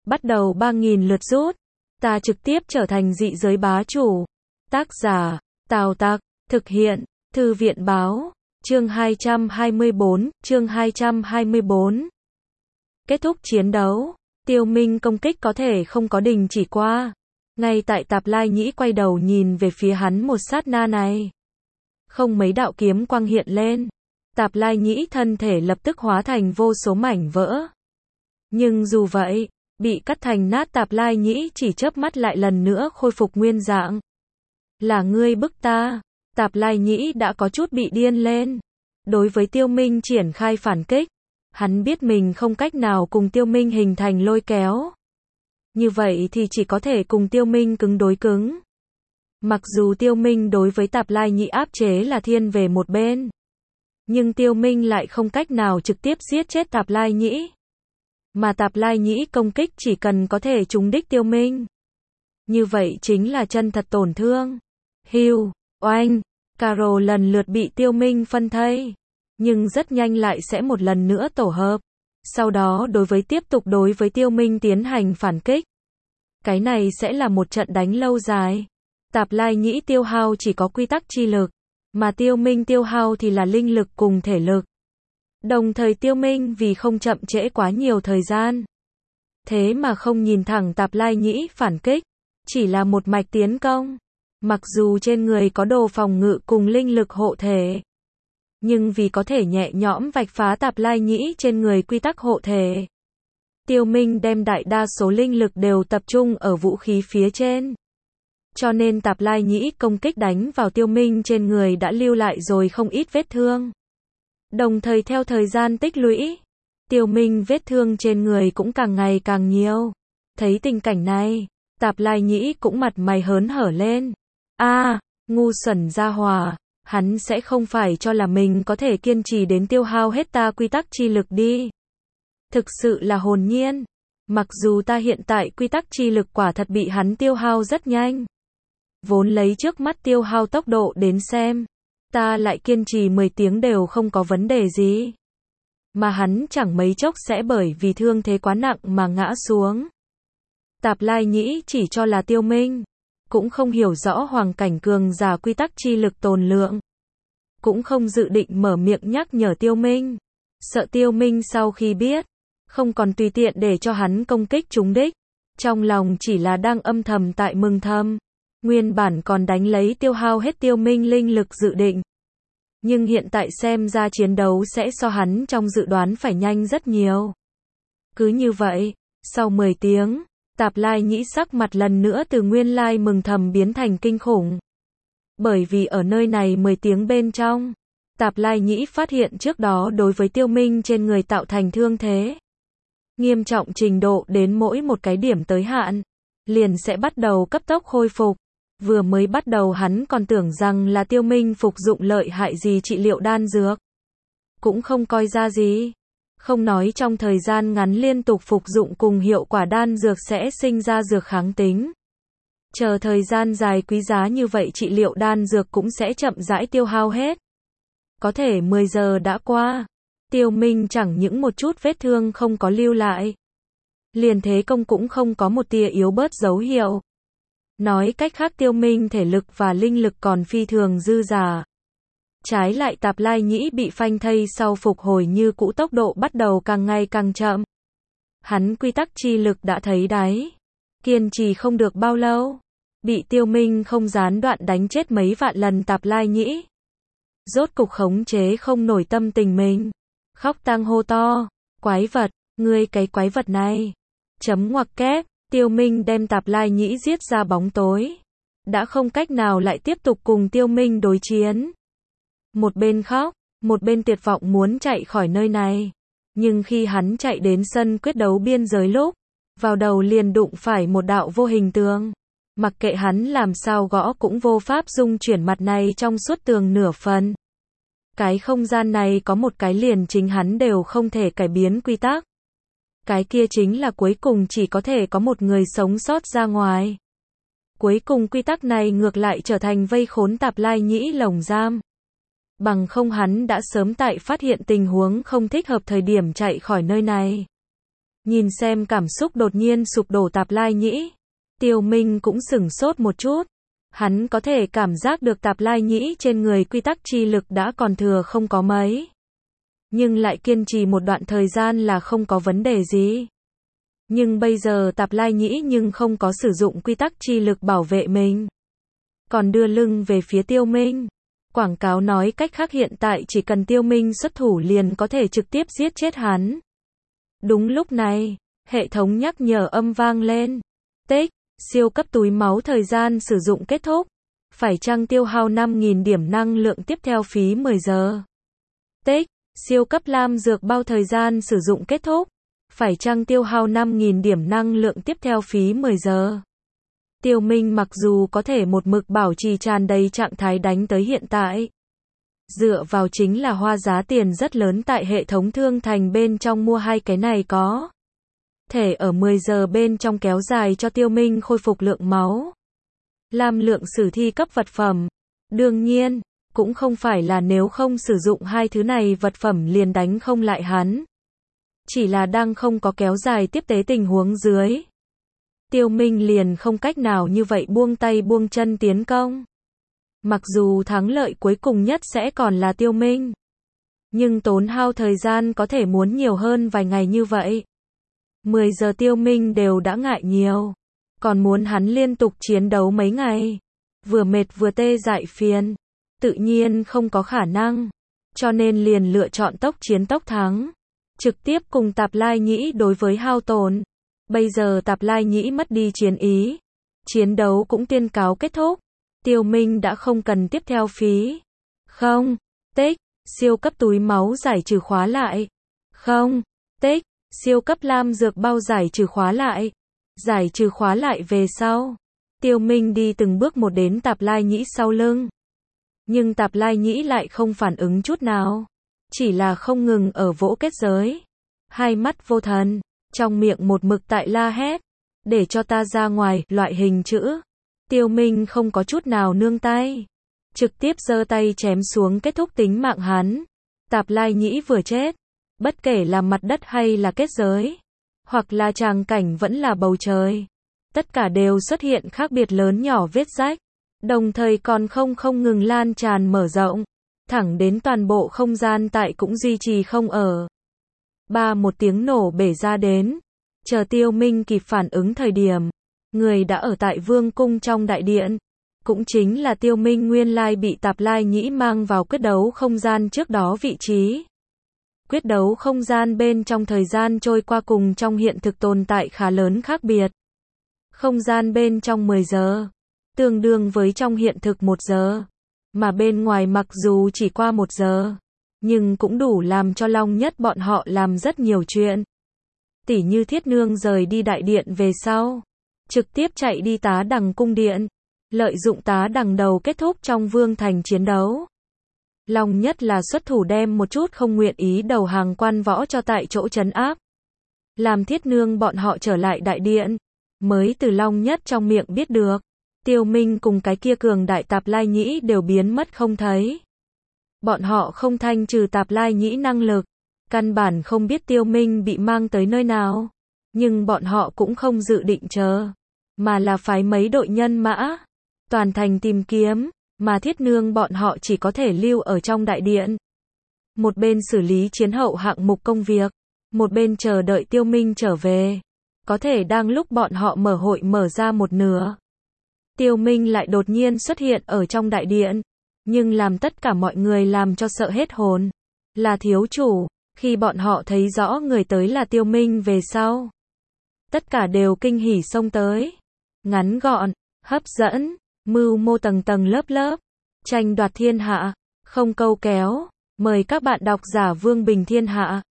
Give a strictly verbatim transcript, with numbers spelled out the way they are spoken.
bắt đầu ba nghìn lượt rút. Ta trực tiếp trở thành dị giới bá chủ. Tác giả, Tào Tặc, thực hiện, Thư viện báo, chương hai trăm hai mươi bốn, chương hai trăm hai mươi bốn. Kết thúc chiến đấu, Tiêu Minh công kích có thể không có đình chỉ qua. Ngay tại Tạp Lai Nhĩ quay đầu nhìn về phía hắn một sát na này. Không mấy đạo kiếm quang hiện lên. Tạp Lai Nhĩ thân thể lập tức hóa thành vô số mảnh vỡ. Nhưng dù vậy, bị cắt thành nát Tạp Lai Nhĩ chỉ chớp mắt lại lần nữa khôi phục nguyên dạng. Là ngươi bức ta. Tạp Lai Nhĩ đã có chút bị điên lên. Đối với Tiêu Minh triển khai phản kích. Hắn biết mình không cách nào cùng Tiêu Minh hình thành lôi kéo. Như vậy thì chỉ có thể cùng Tiêu Minh cứng đối cứng. Mặc dù Tiêu Minh đối với Tạp Lai Nhĩ áp chế là thiên về một bên. Nhưng Tiêu Minh lại không cách nào trực tiếp giết chết Tạp Lai Nhĩ. Mà Tạp Lai Nhĩ công kích chỉ cần có thể trúng đích Tiêu Minh. Như vậy chính là chân thật tổn thương. Hưu, oanh, Caro lần lượt bị Tiêu Minh phân thây. Nhưng rất nhanh lại sẽ một lần nữa tổ hợp. Sau đó đối với tiếp tục đối với Tiêu Minh tiến hành phản kích. Cái này sẽ là một trận đánh lâu dài. Tạp Lai Nhĩ tiêu hao chỉ có quy tắc chi lực. Mà Tiêu Minh tiêu hao thì là linh lực cùng thể lực. Đồng thời Tiêu Minh vì không chậm trễ quá nhiều thời gian. Thế mà không nhìn thẳng Tạp Lai Nhĩ phản kích. Chỉ là một mạch tiến công. Mặc dù trên người có đồ phòng ngự cùng linh lực hộ thể. Nhưng vì có thể nhẹ nhõm vạch phá Tạp Lai Nhĩ trên người quy tắc hộ thể. Tiêu Minh đem đại đa số linh lực đều tập trung ở vũ khí phía trên. Cho nên Tạp Lai Nhĩ công kích đánh vào Tiêu Minh trên người đã lưu lại rồi không ít vết thương. Đồng thời theo thời gian tích lũy, Tiêu Minh vết thương trên người cũng càng ngày càng nhiều. Thấy tình cảnh này, Tạp Lai Nhĩ cũng mặt mày hớn hở lên. A, à, ngu xuẩn gia hỏa, hắn sẽ không phải cho là mình có thể kiên trì đến tiêu hao hết ta quy tắc chi lực đi. Thực sự là hồn nhiên. Mặc dù ta hiện tại quy tắc chi lực quả thật bị hắn tiêu hao rất nhanh. Vốn lấy trước mắt tiêu hao tốc độ đến xem, ta lại kiên trì mười tiếng đều không có vấn đề gì. Mà hắn chẳng mấy chốc sẽ bởi vì thương thế quá nặng mà ngã xuống. Tạp Lai Nhĩ chỉ cho là Tiêu Minh. Cũng không hiểu rõ hoàng cảnh cường giả quy tắc chi lực tồn lượng. Cũng không dự định mở miệng nhắc nhở Tiêu Minh. Sợ Tiêu Minh sau khi biết, không còn tùy tiện để cho hắn công kích trúng đích. Trong lòng chỉ là đang âm thầm tại mừng thầm. Nguyên bản còn đánh lấy tiêu hao hết Tiêu Minh linh lực dự định. Nhưng hiện tại xem ra chiến đấu sẽ so hắn trong dự đoán phải nhanh rất nhiều. Cứ như vậy, sau mười tiếng, Tạp Lai Nhĩ sắc mặt lần nữa từ nguyên lai mừng thầm biến thành kinh khủng. Bởi vì ở nơi này mười tiếng bên trong, Tạp Lai Nhĩ phát hiện trước đó đối với Tiêu Minh trên người tạo thành thương thế. Nghiêm trọng trình độ đến mỗi một cái điểm tới hạn, liền sẽ bắt đầu cấp tốc khôi phục. Vừa mới bắt đầu hắn còn tưởng rằng là Tiêu Minh phục dụng lợi hại gì trị liệu đan dược. Cũng không coi ra gì. Không nói trong thời gian ngắn liên tục phục dụng cùng hiệu quả đan dược sẽ sinh ra dược kháng tính. Chờ thời gian dài quý giá như vậy trị liệu đan dược cũng sẽ chậm rãi tiêu hao hết. Có thể mười giờ đã qua. Tiêu Minh chẳng những một chút vết thương không có lưu lại. Liền thế công cũng không có một tia yếu bớt dấu hiệu. Nói cách khác Tiêu Minh thể lực và linh lực còn phi thường dư dả. Trái lại Tạp Lai Nhĩ bị phanh thây sau phục hồi như cũ tốc độ bắt đầu càng ngày càng chậm. Hắn quy tắc chi lực đã thấy đáy. Kiên trì không được bao lâu. Bị Tiêu Minh không gián đoạn đánh chết mấy vạn lần Tạp Lai Nhĩ. Rốt cục khống chế không nổi tâm tình mình. Khóc tang hô to. Quái vật, ngươi cái quái vật này. Chấm ngoặc kép, Tiêu Minh đem Tạp Lai Nhĩ giết ra bóng tối. Đã không cách nào lại tiếp tục cùng Tiêu Minh đối chiến. Một bên khóc, một bên tuyệt vọng muốn chạy khỏi nơi này. Nhưng khi hắn chạy đến sân quyết đấu biên giới lúc, vào đầu liền đụng phải một đạo vô hình tường. Mặc kệ hắn làm sao gõ cũng vô pháp dung chuyển mặt này trong suốt tường nửa phần. Cái không gian này có một cái liền chính hắn đều không thể cải biến quy tắc. Cái kia chính là cuối cùng chỉ có thể có một người sống sót ra ngoài. Cuối cùng quy tắc này ngược lại trở thành vây khốn Tạp Lai Nhĩ lồng giam. Bằng không hắn đã sớm tại phát hiện tình huống không thích hợp thời điểm chạy khỏi nơi này. Nhìn xem cảm xúc đột nhiên sụp đổ Tạp Lai Nhĩ, Tiêu Minh cũng sửng sốt một chút. Hắn có thể cảm giác được Tạp Lai Nhĩ trên người quy tắc chi lực đã còn thừa không có mấy. Nhưng lại kiên trì một đoạn thời gian là không có vấn đề gì. Nhưng bây giờ Tạp Lai Nhĩ nhưng không có sử dụng quy tắc chi lực bảo vệ mình. Còn đưa lưng về phía Tiêu Minh. Quảng cáo nói cách khác hiện tại chỉ cần Tiêu Minh xuất thủ liền có thể trực tiếp giết chết hắn. Đúng lúc này, hệ thống nhắc nhở âm vang lên. Tích, siêu cấp túi máu thời gian sử dụng kết thúc. Phải chăng tiêu hao năm nghìn điểm năng lượng tiếp theo phí mười giờ. Tích, siêu cấp lam dược bao thời gian sử dụng kết thúc. Phải chăng tiêu hao năm nghìn điểm năng lượng tiếp theo phí mười giờ. Tiêu Minh mặc dù có thể một mực bảo trì tràn đầy trạng thái đánh tới hiện tại. Dựa vào chính là hoa giá tiền rất lớn tại hệ thống thương thành bên trong mua hai cái này có. Thể ở mười giờ bên trong kéo dài cho Tiêu Minh khôi phục lượng máu. Lam lượng sử thi cấp vật phẩm. Đương nhiên, cũng không phải là nếu không sử dụng hai thứ này vật phẩm liền đánh không lại hắn. Chỉ là đang không có kéo dài tiếp tế tình huống dưới. Tiêu Minh liền không cách nào như vậy buông tay buông chân tiến công. Mặc dù thắng lợi cuối cùng nhất sẽ còn là Tiêu Minh. Nhưng tốn hao thời gian có thể muốn nhiều hơn vài ngày như vậy. mười giờ Tiêu Minh đều đã ngại nhiều. Còn muốn hắn liên tục chiến đấu mấy ngày. Vừa mệt vừa tê dại phiền. Tự nhiên không có khả năng. Cho nên liền lựa chọn tốc chiến tốc thắng. Trực tiếp cùng Tạp Lai Nhĩ đối với hao tổn. Bây giờ Tạp Lai Nhĩ mất đi chiến ý. Chiến đấu cũng tuyên cáo kết thúc. Tiêu Minh đã không cần tiếp theo phí. Không. Tích. Siêu cấp túi máu giải trừ khóa lại. Không. Tích. Siêu cấp lam dược bao giải trừ khóa lại. Giải trừ khóa lại về sau. Tiêu Minh đi từng bước một đến Tạp Lai Nhĩ sau lưng. Nhưng Tạp Lai Nhĩ lại không phản ứng chút nào. Chỉ là không ngừng ở vỗ kết giới. Hai mắt vô thần. Trong miệng một mực tại la hét. Để cho ta ra ngoài, loại hình chữ. Tiêu Minh không có chút nào nương tay. Trực tiếp giơ tay chém xuống kết thúc tính mạng hắn. Tạp Lai Nhĩ vừa chết. Bất kể là mặt đất hay là kết giới. Hoặc là tràng cảnh vẫn là bầu trời. Tất cả đều xuất hiện khác biệt lớn nhỏ vết rách. Đồng thời còn không không ngừng lan tràn mở rộng. Thẳng đến toàn bộ không gian tại cũng duy trì không ở. Ba một tiếng nổ bể ra đến. Chờ Tiêu Minh kịp phản ứng thời điểm. Người đã ở tại vương cung trong đại điện. Cũng chính là Tiêu Minh nguyên lai bị Tạp Lai Nhĩ mang vào quyết đấu không gian trước đó vị trí. Quyết đấu không gian bên trong thời gian trôi qua cùng trong hiện thực tồn tại khá lớn khác biệt. Không gian bên trong mười giờ. Tương đương với trong hiện thực một giờ. Mà bên ngoài mặc dù chỉ qua một giờ. Nhưng cũng đủ làm cho Long Nhất bọn họ làm rất nhiều chuyện. Tỉ như Thiết Nương rời đi đại điện về sau. Trực tiếp chạy đi Tá Đằng cung điện. Lợi dụng Tá Đằng đầu kết thúc trong vương thành chiến đấu. Long Nhất là xuất thủ đem một chút không nguyện ý đầu hàng quan võ cho tại chỗ trấn áp. Làm Thiết Nương bọn họ trở lại đại điện. Mới từ Long Nhất trong miệng biết được. Tiêu Minh cùng cái kia cường đại Tạp Lai Nhĩ đều biến mất không thấy. Bọn họ không thanh trừ Tạp Lai Nhĩ năng lực. Căn bản không biết Tiêu Minh bị mang tới nơi nào. Nhưng bọn họ cũng không dự định chờ. Mà là phái mấy đội nhân mã. Toàn thành tìm kiếm. Mà Thiết Nương bọn họ chỉ có thể lưu ở trong đại điện. Một bên xử lý chiến hậu hạng mục công việc. Một bên chờ đợi Tiêu Minh trở về. Có thể đang lúc bọn họ mở hội mở ra một nửa. Tiêu Minh lại đột nhiên xuất hiện ở trong đại điện. Nhưng làm tất cả mọi người làm cho sợ hết hồn. Là thiếu chủ. Khi bọn họ thấy rõ người tới là Tiêu Minh về sau. Tất cả đều kinh hỉ xông tới. Ngắn gọn, hấp dẫn, mưu mô tầng tầng lớp lớp. Tranh đoạt thiên hạ, không câu kéo. Mời các bạn đọc giả Vương Bình Thiên Hạ.